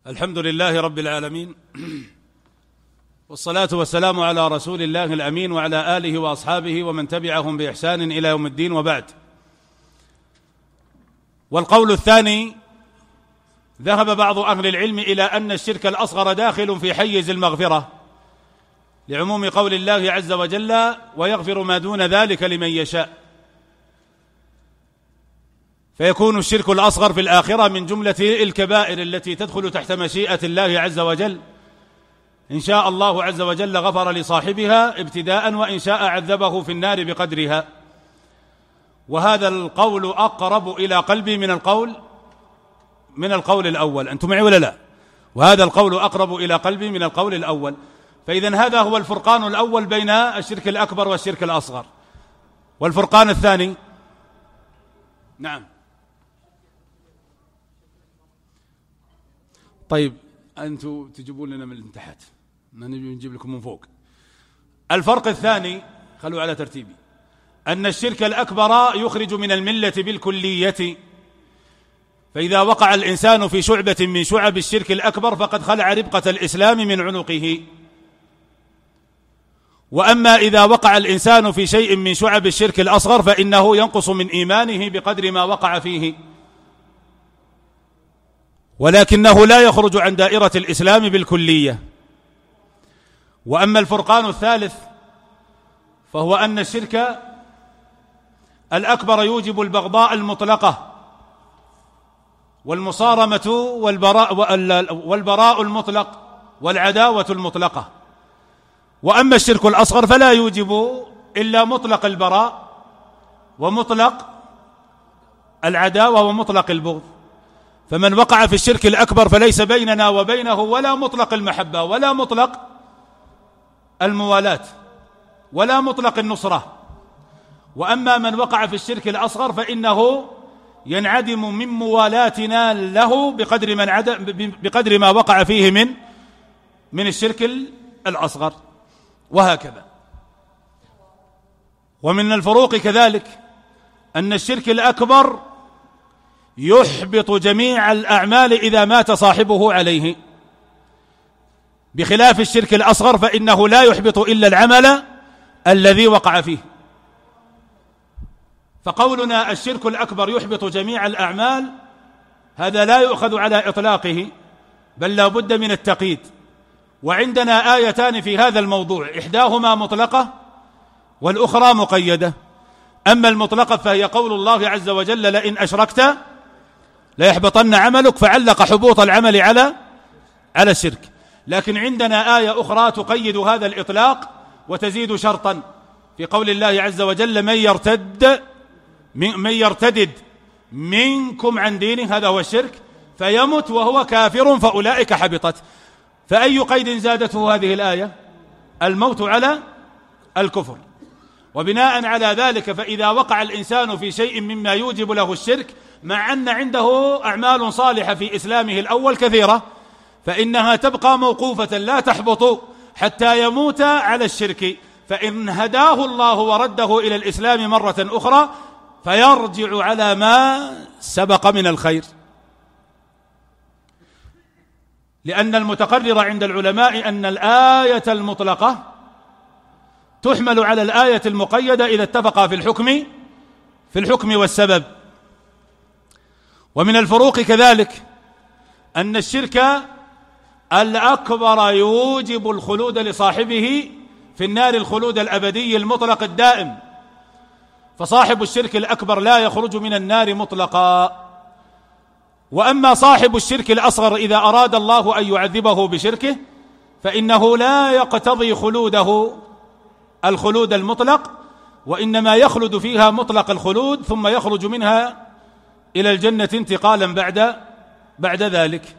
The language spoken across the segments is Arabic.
الحمد لله رب العالمين، والصلاة والسلام على رسول الله الأمين وعلى آله وأصحابه ومن تبعهم بإحسان إلى يوم الدين، وبعد. والقول الثاني، ذهب بعض أهل العلم إلى أن الشرك الأصغر داخل في حيز المغفرة لعموم قول الله عز وجل: ويغفر ما دون ذلك لمن يشاء، فيكون الشرك الأصغر في الآخرة من جملة الكبائر التي تدخل تحت مشيئة الله عز وجل. إن شاء الله عز وجل غفر لصاحبها ابتداء، وإن شاء عذبه في النار بقدرها. وهذا القول أقرب إلى قلبي من القول الأول. أنتم معي ولا لا؟ وهذا القول أقرب إلى قلبي من القول الأول. فإذن هذا هو الفرقان الأول بين الشرك الأكبر والشرك الأصغر. والفرقان الثاني، نعم. طيب أنتم تجيبون لنا من تحت، نجيب لكم من فوق. الفرق الثاني، خلوا على ترتيبي، أن الشرك الأكبر يخرج من الملة بالكلية، فإذا وقع الإنسان في شعبة من شعب الشرك الأكبر فقد خلع ربقة الإسلام من عنقه. وأما إذا وقع الإنسان في شيء من شعب الشرك الأصغر فإنه ينقص من إيمانه بقدر ما وقع فيه، ولكنه لا يخرج عن دائرة الإسلام بالكلية. وأما الفرقان الثالث فهو أن الشرك الأكبر يوجب البغضاء المطلقة والمصارمة والبراء المطلق والعداوة المطلقة. وأما الشرك الأصغر فلا يوجب إلا مطلق البراء ومطلق العداوة ومطلق البغض. فمن وقع في الشرك الأكبر فليس بيننا وبينه ولا مطلق المحبة ولا مطلق الموالاة ولا مطلق النصرة. وأما من وقع في الشرك الأصغر فإنه ينعدم من موالاتنا له بقدر ما وقع فيه من الشرك الأصغر، وهكذا. ومن الفروق كذلك أن الشرك الأكبر يحبط جميع الأعمال إذا مات صاحبه عليه، بخلاف الشرك الأصغر فإنه لا يحبط إلا العمل الذي وقع فيه. فقولنا الشرك الأكبر يحبط جميع الأعمال هذا لا يؤخذ على إطلاقه، بل لا بد من التقييد. وعندنا آيتان في هذا الموضوع، إحداهما مطلقة والأخرى مقيدة. أما المطلقة فهي قول الله عز وجل: لئن أشركت ليحبطن عملك، فعلق حبوط العمل على الشرك. لكن عندنا آية أخرى تقيد هذا الإطلاق وتزيد شرطا في قول الله عز وجل: من يرتدد منكم عن دينه، هذا هو الشرك، فيمت وهو كافر فأولئك حبطت. فأي قيد زادته هذه الآية؟ الموت على الكفر. وبناء على ذلك فإذا وقع الإنسان في شيء مما يوجب له الشرك، مع أن عنده أعمال صالحة في إسلامه الأول كثيرة، فإنها تبقى موقوفة لا تحبط حتى يموت على الشرك. فإن هداه الله ورده إلى الإسلام مرة أخرى فيرجع على ما سبق من الخير. لأن المتقرر عند العلماء أن الآية المطلقة تحمل على الآية المقيدة إذا اتفقا في الحكم والسبب. ومن الفروق كذلك أن الشرك الأكبر يوجب الخلود لصاحبه في النار، الخلود الأبدي المطلق الدائم، فصاحب الشرك الأكبر لا يخرج من النار مطلقا. وأما صاحب الشرك الأصغر إذا أراد الله أن يعذبه بشركه فإنه لا يقتضي خلوده الخلود المطلق، وإنما يخلد فيها مطلق الخلود ثم يخرج منها إلى الجنة انتقالا بعد ذلك.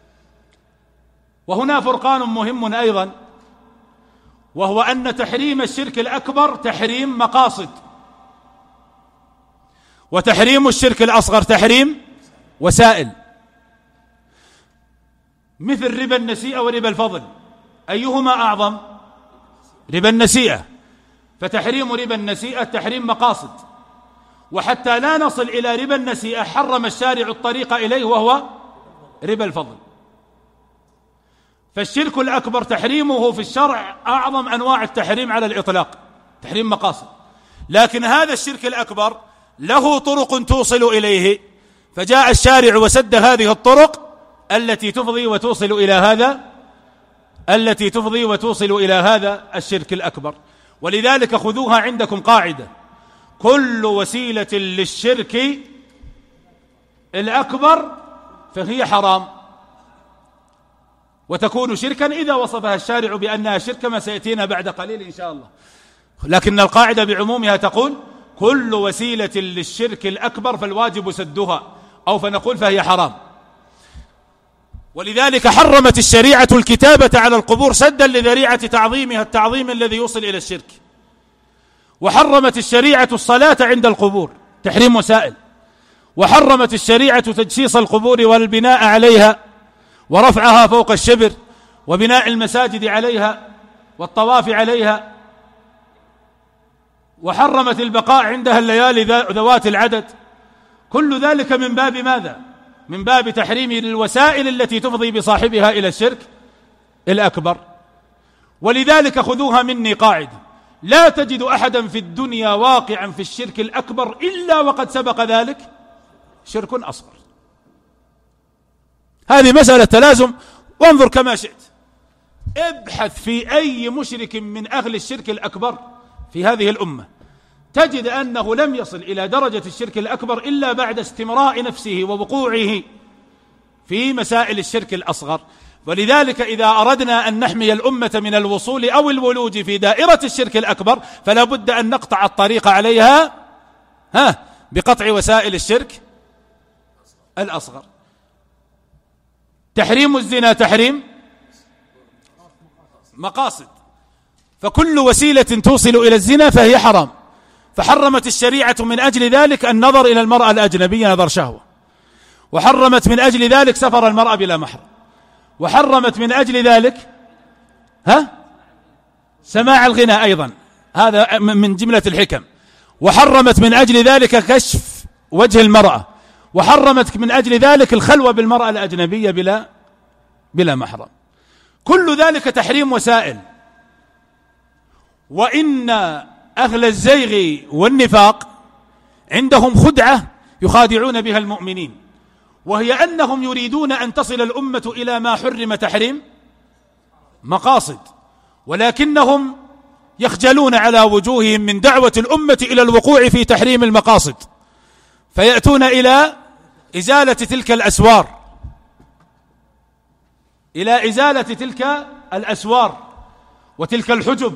وهنا فرقان مهم أيضا، وهو أن تحريم الشرك الأكبر تحريم مقاصد، وتحريم الشرك الأصغر تحريم وسائل. مثل ربا النسيئة وربا الفضل، أيهما أعظم؟ ربا النسيئة. فتحريم ربا النسيئة تحريم مقاصد، وحتى لا نصل إلى ربا النسيئة حرم الشارع الطريق إليه وهو ربا الفضل. فالشرك الأكبر تحريمه في الشرع أعظم أنواع التحريم على الإطلاق، تحريم مقاصد. لكن هذا الشرك الأكبر له طرق توصل إليه، فجاء الشارع وسد هذه الطرق التي تفضي وتوصل إلى هذا الشرك الأكبر. ولذلك خذوها عندكم قاعدة: كل وسيلة للشرك الأكبر فهي حرام، وتكون شركا إذا وصفها الشارع بأنها شرك، كما سيأتينا بعد قليل إن شاء الله. لكن القاعدة بعمومها تقول كل وسيلة للشرك الأكبر فالواجب سدها، أو فنقول فهي حرام. ولذلك حرمت الشريعة الكتابة على القبور سدا لذريعة تعظيمها التعظيم الذي يوصل إلى الشرك. وحرمت الشريعة الصلاة عند القبور تحريم وسائل. وحرمت الشريعة تجسيس القبور والبناء عليها ورفعها فوق الشبر وبناء المساجد عليها والطواف عليها. وحرمت البقاء عندها الليالي ذوات العدد. كل ذلك من باب ماذا؟ من باب تحريم الوسائل التي تفضي بصاحبها إلى الشرك الأكبر. ولذلك خذوها مني قاعدة: لا تجد أحدا في الدنيا واقعا في الشرك الأكبر إلا وقد سبق ذلك شرك أصغر. هذه مسألة تلازم، وانظر كما شئت، ابحث في أي مشرك من أهل الشرك الأكبر في هذه الأمة، تجد أنه لم يصل إلى درجة الشرك الأكبر إلا بعد استمراء نفسه ووقوعه في مسائل الشرك الأصغر. ولذلك إذا أردنا أن نحمي الأمة من الوصول أو الولوج في دائرة الشرك الأكبر فلا بد أن نقطع الطريق عليها بقطع وسائل الشرك الأصغر. تحريم الزنا تحريم مقاصد، فكل وسيلة توصل إلى الزنا فهي حرام. فحرمت الشريعة من أجل ذلك النظر إلى المرأة الأجنبية نظر شهوة، وحرمت من أجل ذلك سفر المرأة بلا محرم، وحرمت من أجل ذلك سماع الغناء أيضا، هذا من جملة الحكم. وحرمت من أجل ذلك كشف وجه المرأة، وحرمت من أجل ذلك الخلوة بالمرأة الأجنبية بلا محرم. كل ذلك تحريم وسائل. وإن أهل الزيغ والنفاق عندهم خدعة يخادعون بها المؤمنين، وهي أنهم يريدون أن تصل الأمة إلى ما حرم تحريم مقاصد، ولكنهم يخجلون على وجوههم من دعوة الأمة إلى الوقوع في تحريم المقاصد، فيأتون إلى إزالة تلك الأسوار، إلى إزالة تلك الأسوار وتلك الحجب،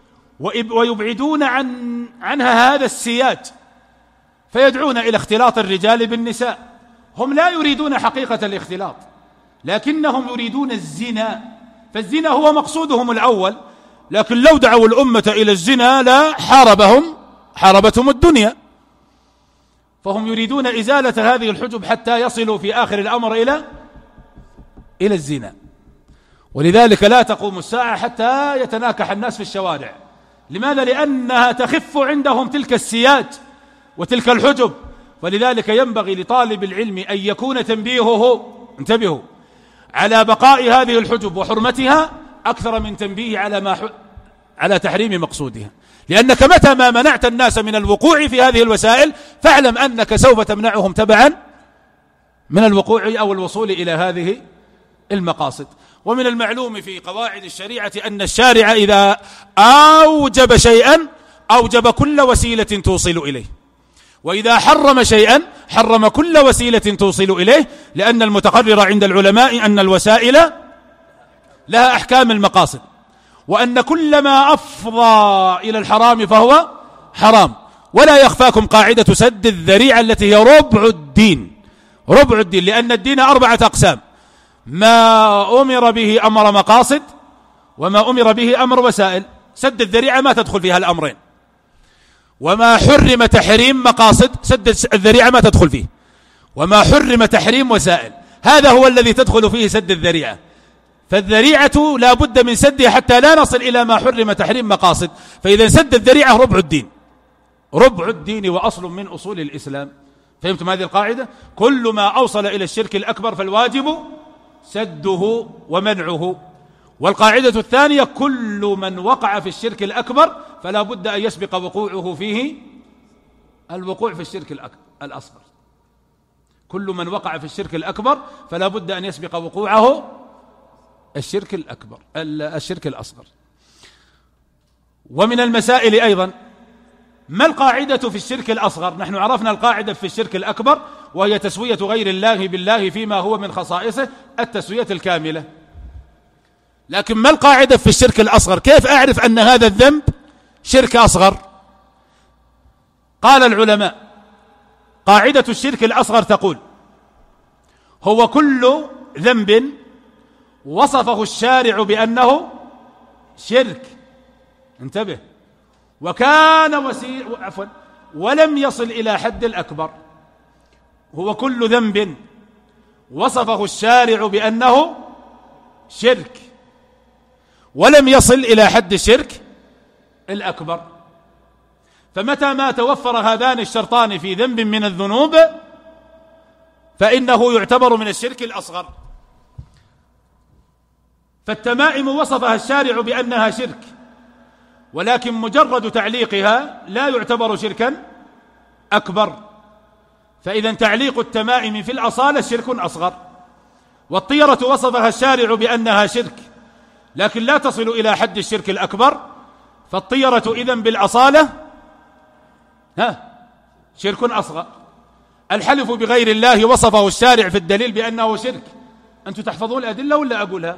ويبعدون عنها هذا السياج، فيدعون إلى اختلاط الرجال بالنساء. هم لا يريدون حقيقة الاختلاط، لكنهم يريدون الزنا، فالزنا هو مقصودهم الأول. لكن لو دعوا الأمة إلى الزنا لا حاربتهم الدنيا. فهم يريدون إزالة هذه الحجب حتى يصلوا في آخر الأمر إلى الزنا. ولذلك لا تقوم الساعة حتى يتناكح الناس في الشوارع. لماذا؟ لأنها تخف عندهم تلك السياج وتلك الحجب. ولذلك ينبغي لطالب العلم أن يكون تنبيهه، انتبهوا، على بقاء هذه الحجب وحرمتها أكثر من تنبيه على تحريم مقصودها. لأنك متى ما منعت الناس من الوقوع في هذه الوسائل فاعلم أنك سوف تمنعهم تبعا من الوقوع أو الوصول إلى هذه المقاصد. ومن المعلوم في قواعد الشريعة أن الشارع إذا أوجب شيئا أوجب كل وسيلة توصل إليه، وإذا حرم شيئا حرم كل وسيلة توصل إليه، لأن المتقرر عند العلماء أن الوسائل لها أحكام المقاصد، وأن كل ما أفضى إلى الحرام فهو حرام. ولا يخفاكم قاعدة سد الذريعة التي هي ربع الدين، لأن الدين 4 أقسام: ما أمر به أمر مقاصد، وما أمر به أمر وسائل. سد الذريعة ما تدخل فيها الأمرين. وما حرم تحريم مقاصد سد الذريعة ما تدخل فيه، وما حرم تحريم وسائل هذا هو الذي تدخل فيه سد الذريعة. فالذريعة لا بد من سدها حتى لا نصل إلى ما حرم تحريم مقاصد. فإذا سد الذريعة ربع الدين وأصل من أصول الإسلام. فهمتم هذه القاعدة؟ كل ما أوصل إلى الشرك الأكبر فالواجب سده ومنعه. والقاعدة الثانية: كل من وقع في الشرك الأكبر فلا بد أن يسبق وقوعه فيه الوقوع في الشرك الأصغر. كل من وقع في الشرك الأكبر فلا بد أن يسبق وقوعه الشرك الأصغر. ومن المسائل أيضا: ما القاعدة في الشرك الأصغر؟ نحن عرفنا القاعدة في الشرك الأكبر، وهي تسوية غير الله بالله فيما هو من خصائصه التسوية الكاملة. لكن ما القاعدة في الشرك الأصغر؟ كيف أعرف أن هذا الذنب شرك أصغر؟ قال العلماء: قاعدة الشرك الأصغر تقول: هو كل ذنب وصفه الشارع بأنه شرك، انتبه، وكان ولم يصل إلى حد الأكبر. هو كل ذنب وصفه الشارع بأنه شرك ولم يصل إلى حد الشرك الأكبر. فمتى ما توفر هذان الشرطان في ذنب من الذنوب فإنه يعتبر من الشرك الأصغر. فالتمائم وصفها الشارع بأنها شرك، ولكن مجرد تعليقها لا يعتبر شركا أكبر. فإذا تعليق التمائم في الأصالة شرك أصغر. والطيرة وصفها الشارع بأنها شرك، لكن لا تصل إلى حد الشرك الأكبر، فالطيرة إذن بالأصالة شرك أصغر. الحلف بغير الله وصفه الشارع في الدليل بأنه شرك. أنتم تحفظون الأدلة ولا أقولها؟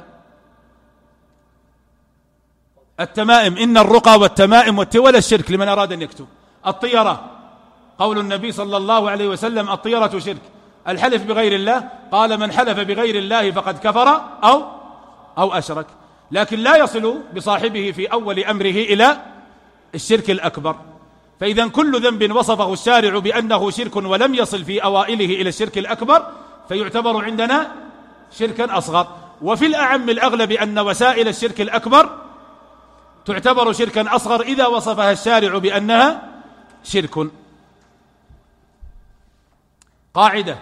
التمائم: إن الرقى والتمائم والتول الشرك، لمن أراد أن يكتب. الطيرة: قول النبي صلى الله عليه وسلم: الطيرة شرك. الحلف بغير الله: قال: من حلف بغير الله فقد كفر أو أشرك. لكن لا يصل بصاحبه في أول أمره إلى الشرك الأكبر. فإذا كل ذنب وصفه الشارع بأنه شرك ولم يصل في أوائله إلى الشرك الأكبر فيعتبر عندنا شركا أصغر. وفي الأعم الأغلب أن وسائل الشرك الأكبر تعتبر شركا أصغر إذا وصفها الشارع بأنها شرك. قاعدة: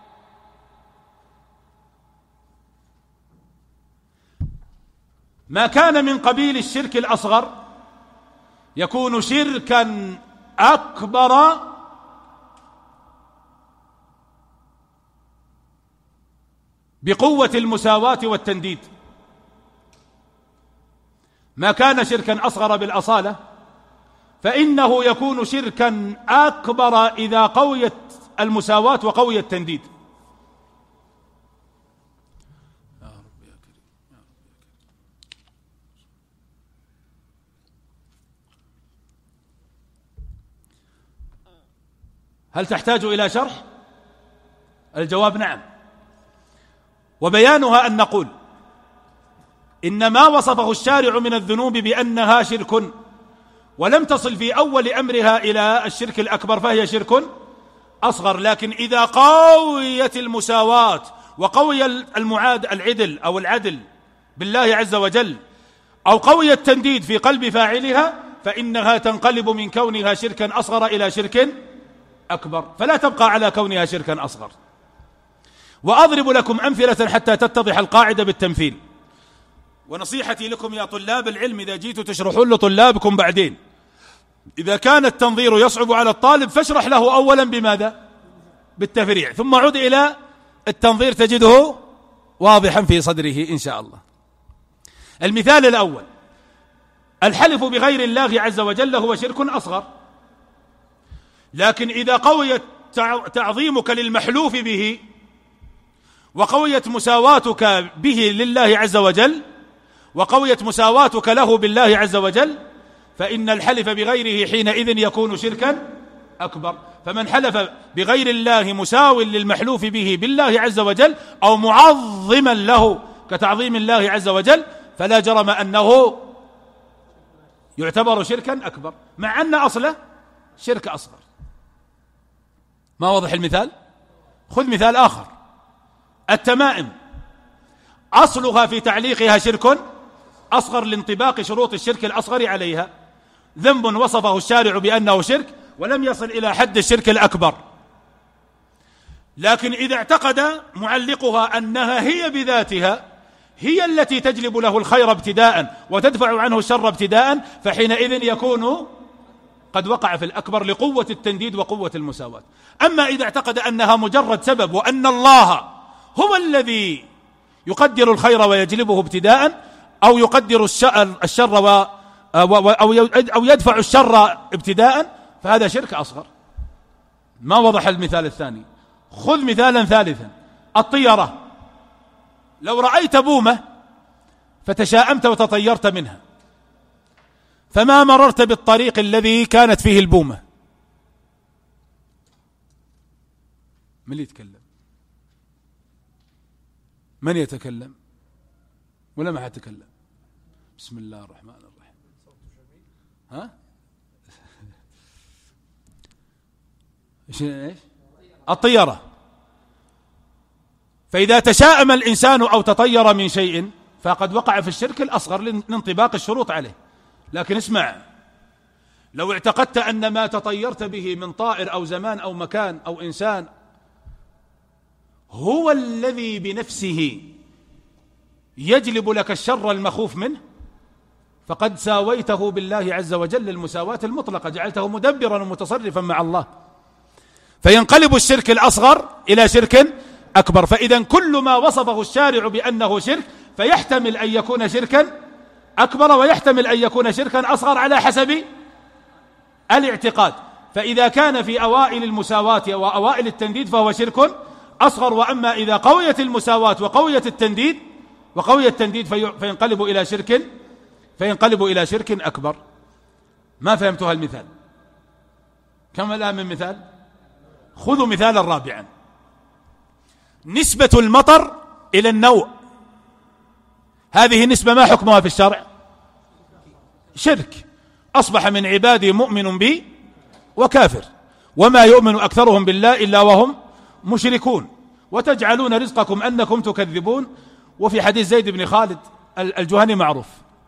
ما كان من قبيل الشرك الأصغر يكون شركا أكبر بقوة المساواة والتنديد. ما كان شركا أصغر بالأصالة فإنه يكون شركا أكبر إذا قويت المساواة وقوي التنديد. هل تحتاج إلى شرح؟ الجواب: نعم. وبيانها أن نقول: إن ما وصفه الشارع من الذنوب بأنها شرك ولم تصل في أول أمرها إلى الشرك الأكبر فهي شرك أصغر. لكن إذا قويت المساواة وقوي العدل بالله عز وجل أو قوي التنديد في قلب فاعلها فإنها تنقلب من كونها شركا أصغر إلى شرك أكبر، فلا تبقى على كونها شركا أصغر. وأضرب لكم أمثلة حتى تتضح القاعدة بالتمثيل. ونصيحتي لكم يا طلاب العلم إذا جيتوا تشرحون لطلابكم بعدين، إذا كان التنظير يصعب على الطالب فاشرح له أولا بماذا؟ بالتفريع، ثم عد إلى التنظير تجده واضحا في صدره إن شاء الله. المثال الأول: الحلف بغير الله عز وجل هو شرك أصغر، لكن إذا قويت تعظيمك للمحلوف به وقويت مساواتك به لله عز وجل وقويت مساواتك له بالله عز وجل فإن الحلف بغيره حينئذ يكون شركا أكبر. فمن حلف بغير الله مساو للمحلوف به بالله عز وجل أو معظما له كتعظيم الله عز وجل فلا جرم أنه يعتبر شركا أكبر، مع أن أصله شرك أصغر. ما واضح المثال؟ خذ مثال آخر: التمائم أصلها في تعليقها شرك أصغر لانطباق شروط الشرك الأصغر عليها. ذنب وصفه الشارع بأنه شرك ولم يصل إلى حد الشرك الأكبر، لكن إذا اعتقد معلقها أنها هي بذاتها هي التي تجلب له الخير ابتداء وتدفع عنه الشر ابتداء، فحينئذ يكون قد وقع في الأكبر لقوة التنديد وقوة المساواة. أما إذا اعتقد أنها مجرد سبب وأن الله هو الذي يقدر الخير ويجلبه ابتداء، أو يقدر الشر أو يدفع الشر ابتداء، فهذا شرك أصغر. ما وضح المثال الثاني. خذ مثالا ثالثا، الطيرة. لو رأيت بومة فتشاءمت وتطيرت منها، فما مررت بالطريق الذي كانت فيه البومة، من اللي يتكلم؟ من يتكلم؟ ولا ما حتكلم؟ بسم الله الرحمن الرحيم. ها؟ ايش؟ الطيرة. فإذا تشاءم الإنسان أو تطير من شيء فقد وقع في الشرك الأصغر لانطباق الشروط عليه. لكن اسمع، لو اعتقدت أن ما تطيرت به من طائر أو زمان أو مكان أو إنسان هو الذي بنفسه يجلب لك الشر المخوف منه، فقد ساويته بالله عز وجل المساواة المطلقة، جعلته مدبرا ومتصرفا مع الله، فينقلب الشرك الأصغر إلى شرك أكبر. فإذا كل ما وصفه الشارع بأنه شرك فيحتمل أن يكون شركا أكبر ويحتمل أن يكون شركا أصغر على حسب الاعتقاد. فإذا كان في أوائل المساواة وأوائل التنديد فهو شرك أصغر، وأما إذا قويت المساواة وقويت التنديد فينقلب إلى شرك أكبر. ما فهمتها المثال؟ كم الآن من مثال؟ خذوا مثالا رابعا، نسبة المطر إلى النوء. هذه النسبة ما حكمها في الشرع؟ شرك. أصبح من عبادي مؤمن بي وكافر، وما يؤمن أكثرهم بالله إلا وهم مشركون، وتجعلون رزقكم أنكم تكذبون. وفي حديث زيد بن خالد الجهني معروف.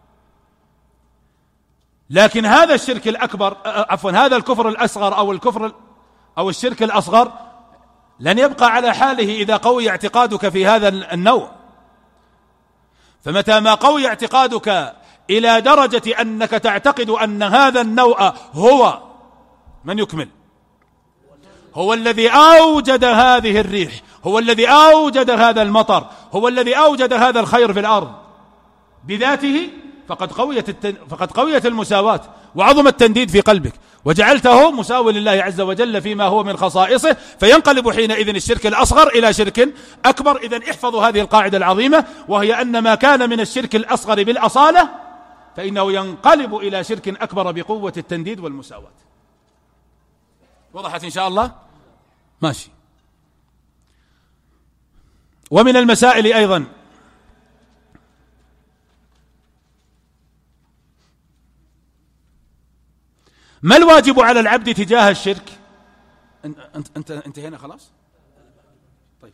لكن هذا الشرك الأكبر، هذا الكفر الأصغر أو الشرك الأصغر لن يبقى على حاله إذا قوي اعتقادك في هذا النوع. فمتى ما قوي اعتقادك إلى درجة أنك تعتقد أن هذا النوع هو من يكمل، هو الذي أوجد هذه الريح، هو الذي أوجد هذا المطر، هو الذي أوجد هذا الخير في الأرض بذاته، فقد قويت المساواة وعظم التنديد في قلبك، وجعلته مساوي لله عز وجل فيما هو من خصائصه، فينقلب حينئذ الشرك الأصغر إلى شرك أكبر. إذن احفظوا هذه القاعدة العظيمة، وهي أن ما كان من الشرك الأصغر بالأصالة فإنه ينقلب إلى شرك أكبر بقوة التنديد والمساواة. وضحت إن شاء الله؟ ماشي. ومن المسائل أيضا ما الواجب على العبد تجاه الشرك؟ أنت انتهينا خلاص؟ طيب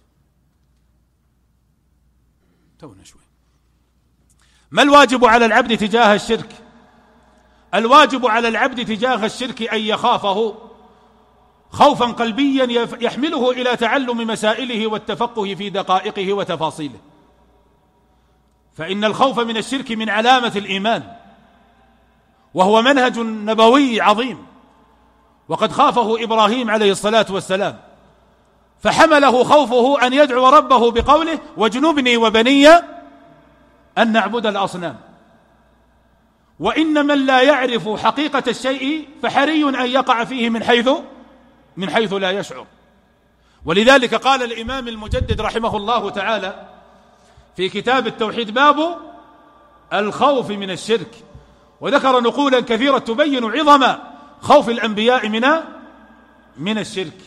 تونا شوي. ما الواجب على العبد تجاه الشرك؟ الواجب على العبد تجاه الشرك أن يخافه خوفا قلبيا يحمله إلى تعلم مسائله والتفقه في دقائقه وتفاصيله، فإن الخوف من الشرك من علامة الإيمان، وهو منهج نبوي عظيم، وقد خافه إبراهيم عليه الصلاة والسلام، فحمله خوفه أن يدعو ربه بقوله واجنبني وبني أن نعبد الأصنام. وإن من لا يعرف حقيقة الشيء فحري أن يقع فيه من حيث لا يشعر. ولذلك قال الإمام المجدد رحمه الله تعالى في كتاب التوحيد باب الخوف من الشرك، وذكر نقولا كثيرة تبين عظم خوف الأنبياء من الشرك.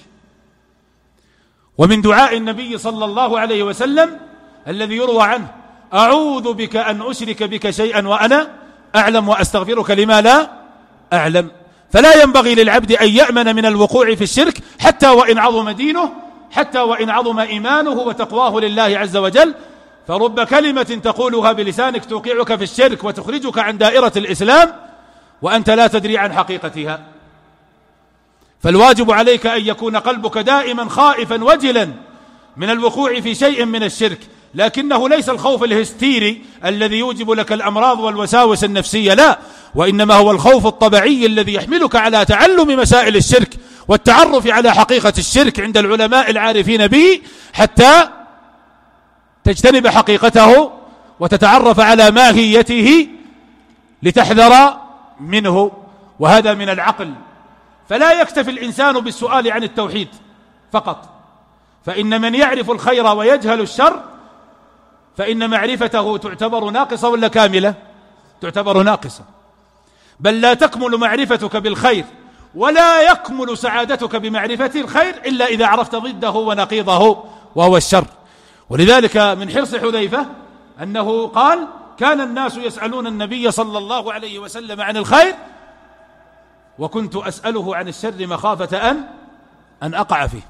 ومن دعاء النبي صلى الله عليه وسلم الذي يروى عنه أعوذ بك أن أشرك بك شيئا وأنا أعلم وأستغفرك لما لا أعلم. فلا ينبغي للعبد أن يأمن من الوقوع في الشرك حتى وإن عظم دينه، حتى وإن عظم إيمانه وتقواه لله عز وجل. فرب كلمة تقولها بلسانك توقعك في الشرك وتخرجك عن دائرة الإسلام وأنت لا تدري عن حقيقتها. فالواجب عليك أن يكون قلبك دائما خائفا وجلا من الوقوع في شيء من الشرك، لكنه ليس الخوف الهستيري الذي يوجب لك الأمراض والوساوس النفسية، لا، وإنما هو الخوف الطبيعي الذي يحملك على تعلم مسائل الشرك والتعرف على حقيقة الشرك عند العلماء العارفين به، حتى تجتنب حقيقته وتتعرف على ماهيته لتحذر منه. وهذا من العقل. فلا يكتفي الإنسان بالسؤال عن التوحيد فقط، فإن من يعرف الخير ويجهل الشر فإن معرفته تعتبر ناقصة ولا كاملة؟ تعتبر ناقصة. بل لا تكمل معرفتك بالخير ولا يكمل سعادتك بمعرفة الخير إلا إذا عرفت ضده ونقيضه وهو الشر. ولذلك من حرص حذيفة أنه قال: كان الناس يسألون النبي صلى الله عليه وسلم عن الخير وكنت أسأله عن الشر مخافة أن أقع فيه.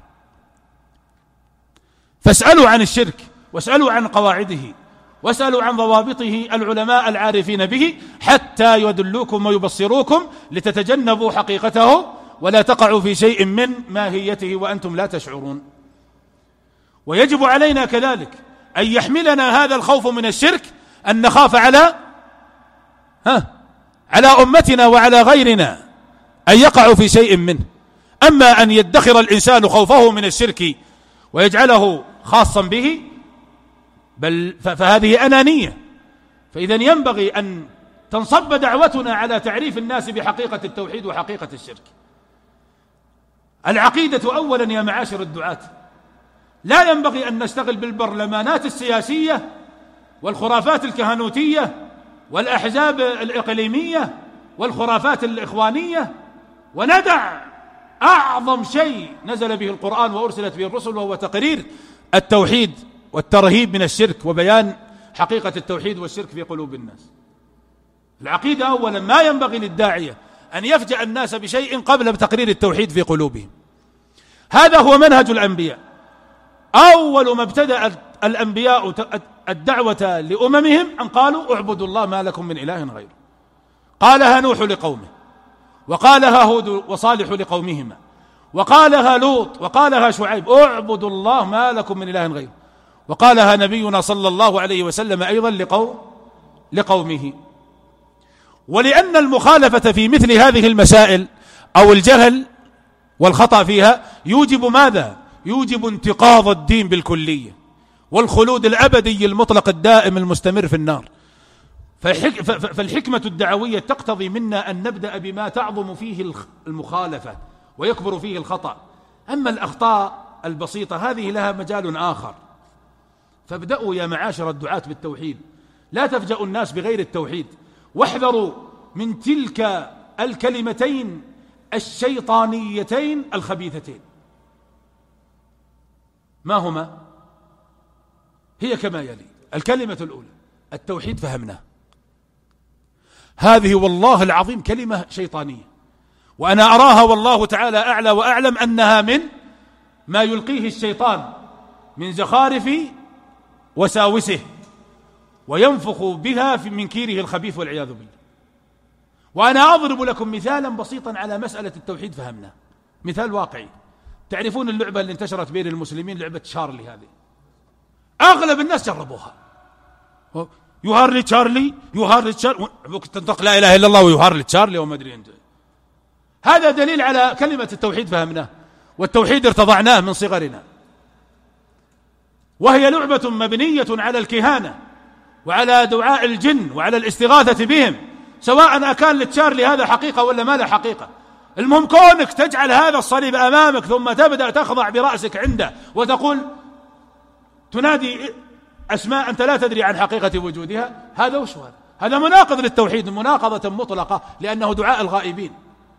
فاسألوا عن الشرك واسألوا عن قواعده واسألوا عن ضوابطه العلماء العارفين به حتى يدلوكم ويبصروكم لتتجنبوا حقيقته ولا تقعوا في شيء من ماهيته وأنتم لا تشعرون. ويجب علينا كذلك أن يحملنا هذا الخوف من الشرك أن نخاف على أمتنا وعلى غيرنا أن يقعوا في شيء منه. أما أن يدخر الإنسان خوفه من الشرك ويجعله خاصا به فهذه أنانية. فإذا ينبغي أن تنصب دعوتنا على تعريف الناس بحقيقة التوحيد وحقيقة الشرك. العقيدة أولا يا معاشر الدعاة، لا ينبغي أن نشتغل بالبرلمانات السياسية والخرافات الكهنوتية والأحزاب الإقليمية والخرافات الإخوانية وندع أعظم شيء نزل به القرآن وأرسلت به الرسل، وهو تقرير التوحيد والترهيب من الشرك وبيان حقيقة التوحيد والشرك في قلوب الناس. العقيدة أولا ما ينبغي للداعية أن يفجأ الناس بشيء قبل تقرير التوحيد في قلوبهم. هذا هو منهج الأنبياء. أول ما ابتدأ الأنبياء الدعوة لأممهم أن قالوا: اعبدوا الله ما لكم من إله غيره. قالها نوح لقومه، وقالها هود وصالح لقومهما، وقالها لوط، وقالها شعيب: اعبدوا الله ما لكم من إله غيره. وقالها نبينا صلى الله عليه وسلم أيضا لقومه. ولأن المخالفة في مثل هذه المسائل أو الجهل والخطأ فيها يوجب ماذا؟ يوجب انتقاض الدين بالكلية والخلود الأبدي المطلق الدائم المستمر في النار. فالحكمة الدعوية تقتضي منا أن نبدأ بما تعظم فيه المخالفة ويكبر فيه الخطأ. أما الأخطاء البسيطة هذه لها مجال آخر. فابدأوا يا معاشر الدعاة بالتوحيد، لا تفجأوا الناس بغير التوحيد، واحذروا من تلك الكلمتين الشيطانيتين الخبيثتين. ما هما؟ هي كما يلي. الكلمة الأولى: التوحيد فهمناه. هذه والله العظيم كلمة شيطانية، وأنا أراها والله تعالى أعلى وأعلم أنها من ما يلقيه الشيطان من زخارف وساوسه وينفخ بها في منكيره الخبيث والعياذ بالله. وأنا أضرب لكم مثالا بسيطا على مسألة التوحيد فهمناه، مثال واقعي. تعرفون اللعبة اللي انتشرت بين المسلمين، لعبة شارلي هذه؟ أغلب الناس جربوها. يهارلي تشارلي، يهارلي تشارلي، ممكن تنطق لا إله إلا الله ويهارلي تشارلي وما أدري أنت. هذا دليل على كلمة التوحيد فهمناه، والتوحيد ارتضعناه من صغرنا. وهي لعبة مبنية على الكهانة وعلى دعاء الجن وعلى الاستغاثة بهم، سواء أكان لتشارلي هذا حقيقة ولا ما له حقيقة. المهم كونك تجعل هذا الصليب أمامك ثم تبدأ تخضع برأسك عنده وتقول تنادي أسماء أنت لا تدري عن حقيقة وجودها، هذا وش هذا؟ هذا مناقض للتوحيد مناقضة مطلقة، لأنه دعاء الغائبين.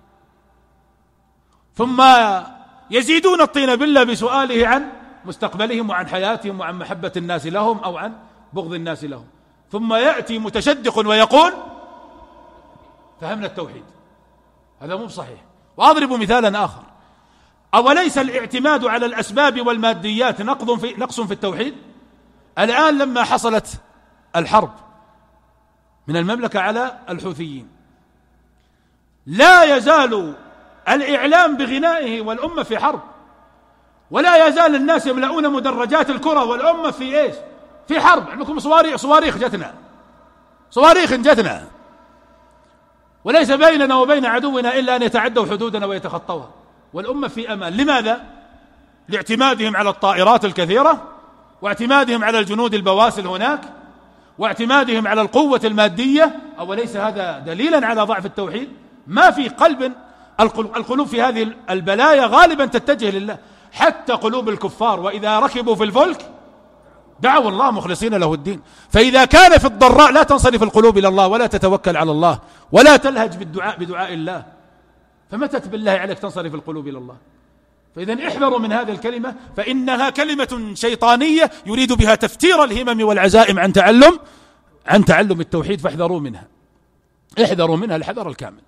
ثم يزيدون الطين بالله بسؤاله عن مستقبلهم وعن حياتهم وعن محبة الناس لهم أو عن بغض الناس لهم. ثم يأتي متشدق ويقول فهمنا التوحيد. هذا مو صحيح. وأضرب مثالا آخر: أوليس الاعتماد على الأسباب والماديات نقص في التوحيد؟ الآن لما حصلت الحرب من المملكة على الحوثيين، لا يزال الإعلام بغنائه والأمة في حرب، ولا يزال الناس يملؤون مدرجات الكرة والأمة في إيش؟ في حرب عندكم صواريخ جتنا وليس بيننا وبين عدونا إلا أن يتعدوا حدودنا ويتخطوها، والأمة في أمان. لماذا؟ لاعتمادهم على الطائرات الكثيرة، واعتمادهم على الجنود البواسل هناك، واعتمادهم على القوة المادية. أوليس هذا دليلا على ضعف التوحيد؟ ما في قلب القلوب في هذه البلايا غالبا تتجه لله، حتى قلوب الكفار وإذا ركبوا في الفلك دعوا الله مخلصين له الدين. فإذا كان في الضراء لا تنصرف القلوب إلى الله ولا تتوكل على الله ولا تلهج بدعاء الله، فمتى بالله عليك تنصرف القلوب إلى الله؟ فإذا احذروا من هذه الكلمة، فإنها كلمة شيطانية يريد بها تفتير الهمم والعزائم عن تعلم التوحيد، فاحذروا منها، احذروا منها الحذر الكامل.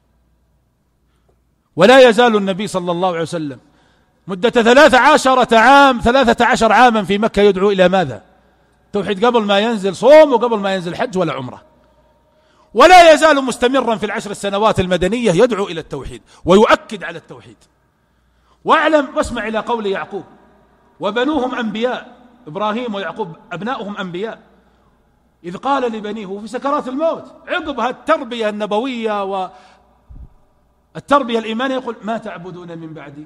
ولا يزال النبي صلى الله عليه وسلم مدة 13 عاما في مكة يدعو إلى ماذا؟ التوحيد، قبل ما ينزل صوم وقبل ما ينزل حج ولا عمره. ولا يزال مستمرا في ال10 سنوات المدنية يدعو إلى التوحيد ويؤكد على التوحيد. واعلم واسمع إلى قول يعقوب: وبنوهم أنبياء، إبراهيم ويعقوب أبناؤهم أنبياء، إذ قال لبنيه في سكرات الموت عقبها التربية النبوية والتربية الإيمانية، يقول: ما تعبدون من بعدي.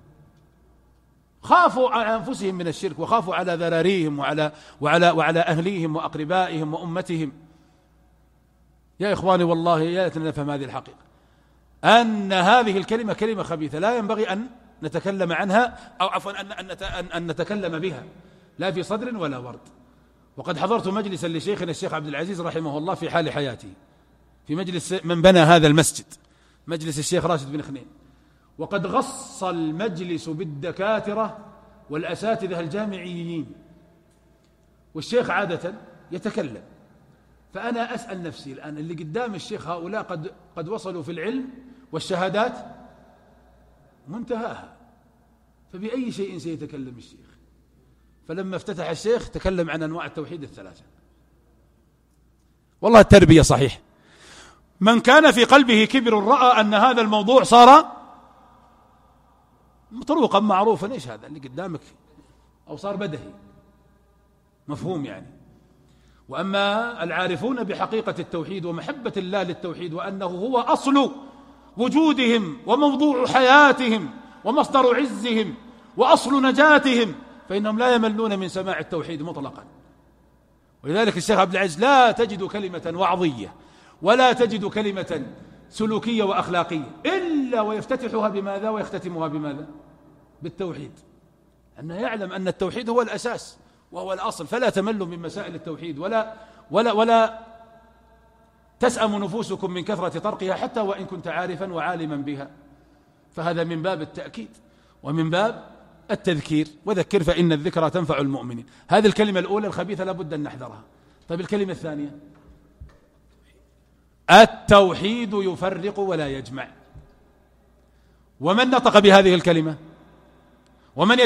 خافوا على أنفسهم من الشرك، وخافوا على ذراريهم وعلى أهليهم وأقربائهم وأمتهم. يا إخواني والله يا ليتنا نفهم هذه الحقيقة، أن هذه الكلمة كلمة خبيثة لا ينبغي أن نتكلم عنها، أو عفوا أن نتكلم بها، لا في صدر ولا ورد. وقد حضرت مجلسا لشيخنا الشيخ عبد العزيز رحمه الله في حال حياته، في مجلس من بنى هذا المسجد، مجلس الشيخ راشد بن خنين، وقد غص المجلس بالدكاترة والأساتذة الجامعيين، والشيخ عادة يتكلم. فأنا أسأل نفسي الآن، اللي قدام الشيخ هؤلاء قد وصلوا في العلم والشهادات منتهاها، فبأي شيء سيتكلم الشيخ؟ فلما افتتح الشيخ تكلم عن أنواع التوحيد الثلاثة. والله التربية صحيح، من كان في قلبه كبر رأى أن هذا الموضوع صار مطروقا معروفا، إيش هذا اللي قدامك، أو صار بدهي مفهوم يعني. وأما العارفون بحقيقة التوحيد ومحبة الله للتوحيد، وأنه هو أصل وجودهم وموضوع حياتهم ومصدر عزهم وأصل نجاتهم، فإنهم لا يملون من سماع التوحيد مطلقا. ولذلك الشيخ عبد العزيز لا تجد كلمة وعظية ولا تجد كلمة سلوكية وأخلاقية إلا ويفتتحها بماذا ويختتمها بماذا؟ بالتوحيد، أنه يعلم أن التوحيد هو الأساس وهو الأصل، فلا تملوا من مسائل التوحيد ولا تسأم نفوسكم من كثرة طرقها، حتى وإن كنت عارفا وعالما بها. فهذا من باب التأكيد ومن باب التذكير، وذكر فإن الذكرى تنفع المؤمنين. هذه الكلمة الأولى الخبيثة لابد أن نحذرها. طيب الكلمة الثانية، التوحيد يفرق ولا يجمع. ومن نطق بهذه الكلمة ومن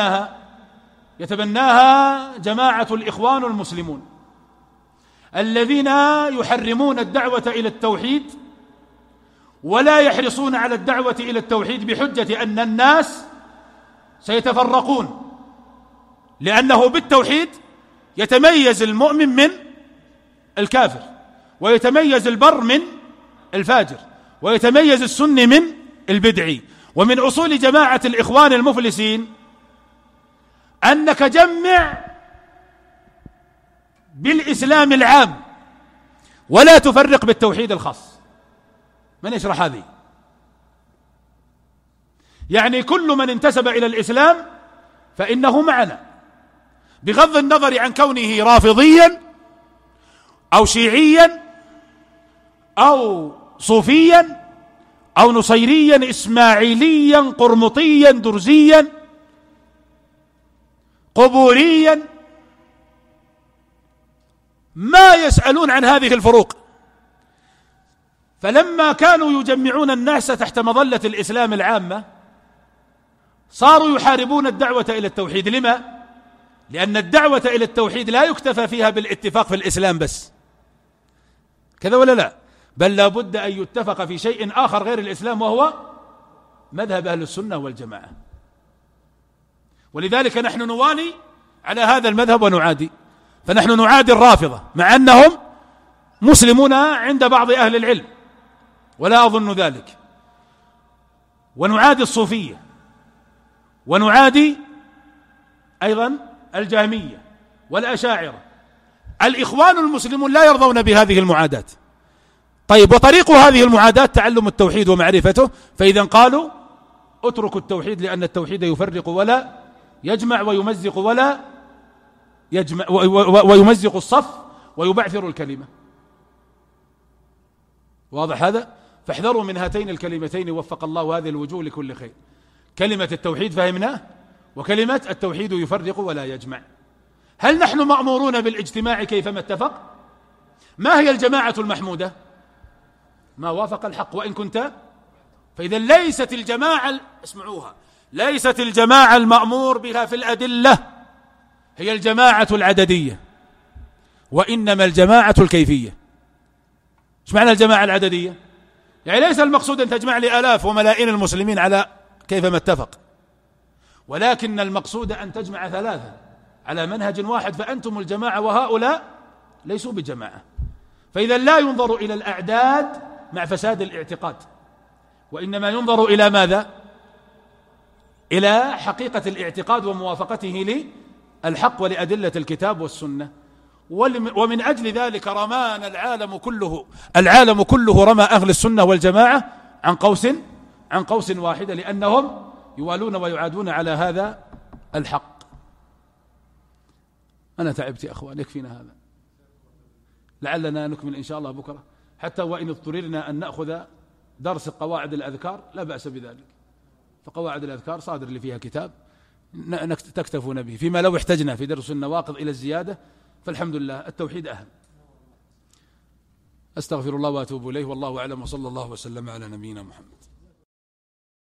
يتبناها جماعة الإخوان المسلمون الذين يحرمون الدعوة إلى التوحيد ولا يحرصون على الدعوة إلى التوحيد بحجة أن الناس سيتفرقون، لأنه بالتوحيد يتميز المؤمن من الكافر، ويتميز البر من الفاجر، ويتميز السني من البدعي. ومن أصول جماعة الإخوان المفلسين أنك جمع بالإسلام العام ولا تفرق بالتوحيد الخاص. من يشرح هذه؟ يعني كل من انتسب إلى الإسلام فإنه معنا، بغض النظر عن كونه رافضيا أو شيعيا أو صوفيا أو نصيريا إسماعيليا قرمطيا درزيا قبوريا، ما يسألون عن هذه الفروق. فلما كانوا يجمعون الناس تحت مظلة الإسلام العامة صاروا يحاربون الدعوة إلى التوحيد. لما؟ لأن الدعوة إلى التوحيد لا يكتفى فيها بالاتفاق في الإسلام بس، كذا ولا لا؟ بل لا بد أن يتفق في شيء آخر غير الإسلام، وهو مذهب أهل السنة والجماعة. ولذلك نحن نوالي على هذا المذهب ونعادي. فنحن نعادي الرافضة مع أنهم مسلمون عند بعض أهل العلم، ولا أظن ذلك، ونعادي الصوفية، ونعادي أيضا الجهمية والأشاعرة. الإخوان المسلمون لا يرضون بهذه المعاداة. طيب، وطريق هذه المعاداة تعلم التوحيد ومعرفته، فإذا قالوا اتركوا التوحيد لأن التوحيد يفرق ولا يجمع ويمزق ولا يجمع ويمزق الصف ويبعثر الكلمة. واضح هذا؟ فاحذروا من هاتين الكلمتين، وفق الله هذه الوجوه لكل خير. كلمة التوحيد فهمناه، وكلمة التوحيد يفرق ولا يجمع. هل نحن مأمورون بالاجتماع كيفما اتفق؟ ما هي الجماعة المحمودة؟ ما وافق الحق وإن كنت. فإذا ليست الجماعة، اسمعوها، ليست الجماعة المأمور بها في الأدلة هي الجماعة العددية، وإنما الجماعة الكيفية. ايش معنى الجماعة العددية؟ يعني ليس المقصود أن تجمع لي آلاف وملايين المسلمين على كيفما اتفق، ولكن المقصود أن تجمع ثلاثة على منهج واحد، فأنتم الجماعة وهؤلاء ليسوا بجماعة. فإذا لا ينظر إلى الأعداد مع فساد الاعتقاد، وإنما ينظر إلى ماذا؟ إلى حقيقة الاعتقاد وموافقته للحق ولأدلة الكتاب والسنة. ومن أجل ذلك رمان العالم كله رمى أهل السنة والجماعة عن قوس واحدة، لأنهم يوالون ويعادون على هذا الحق. أنا تعبت يا أخوان، يكفينا هذا، لعلنا نكمل إن شاء الله بكرة، حتى وإن اضطررنا أن نأخذ درس قواعد الأذكار لا بأس بذلك، فقواعد الأذكار صادر اللي فيها كتاب تكتفون به، فيما لو احتجنا في درس النواقض إلى الزيادة فالحمد لله، التوحيد أهم. أستغفر الله وأتوب إليه، والله أعلم، وصلى الله وسلم على نبينا محمد.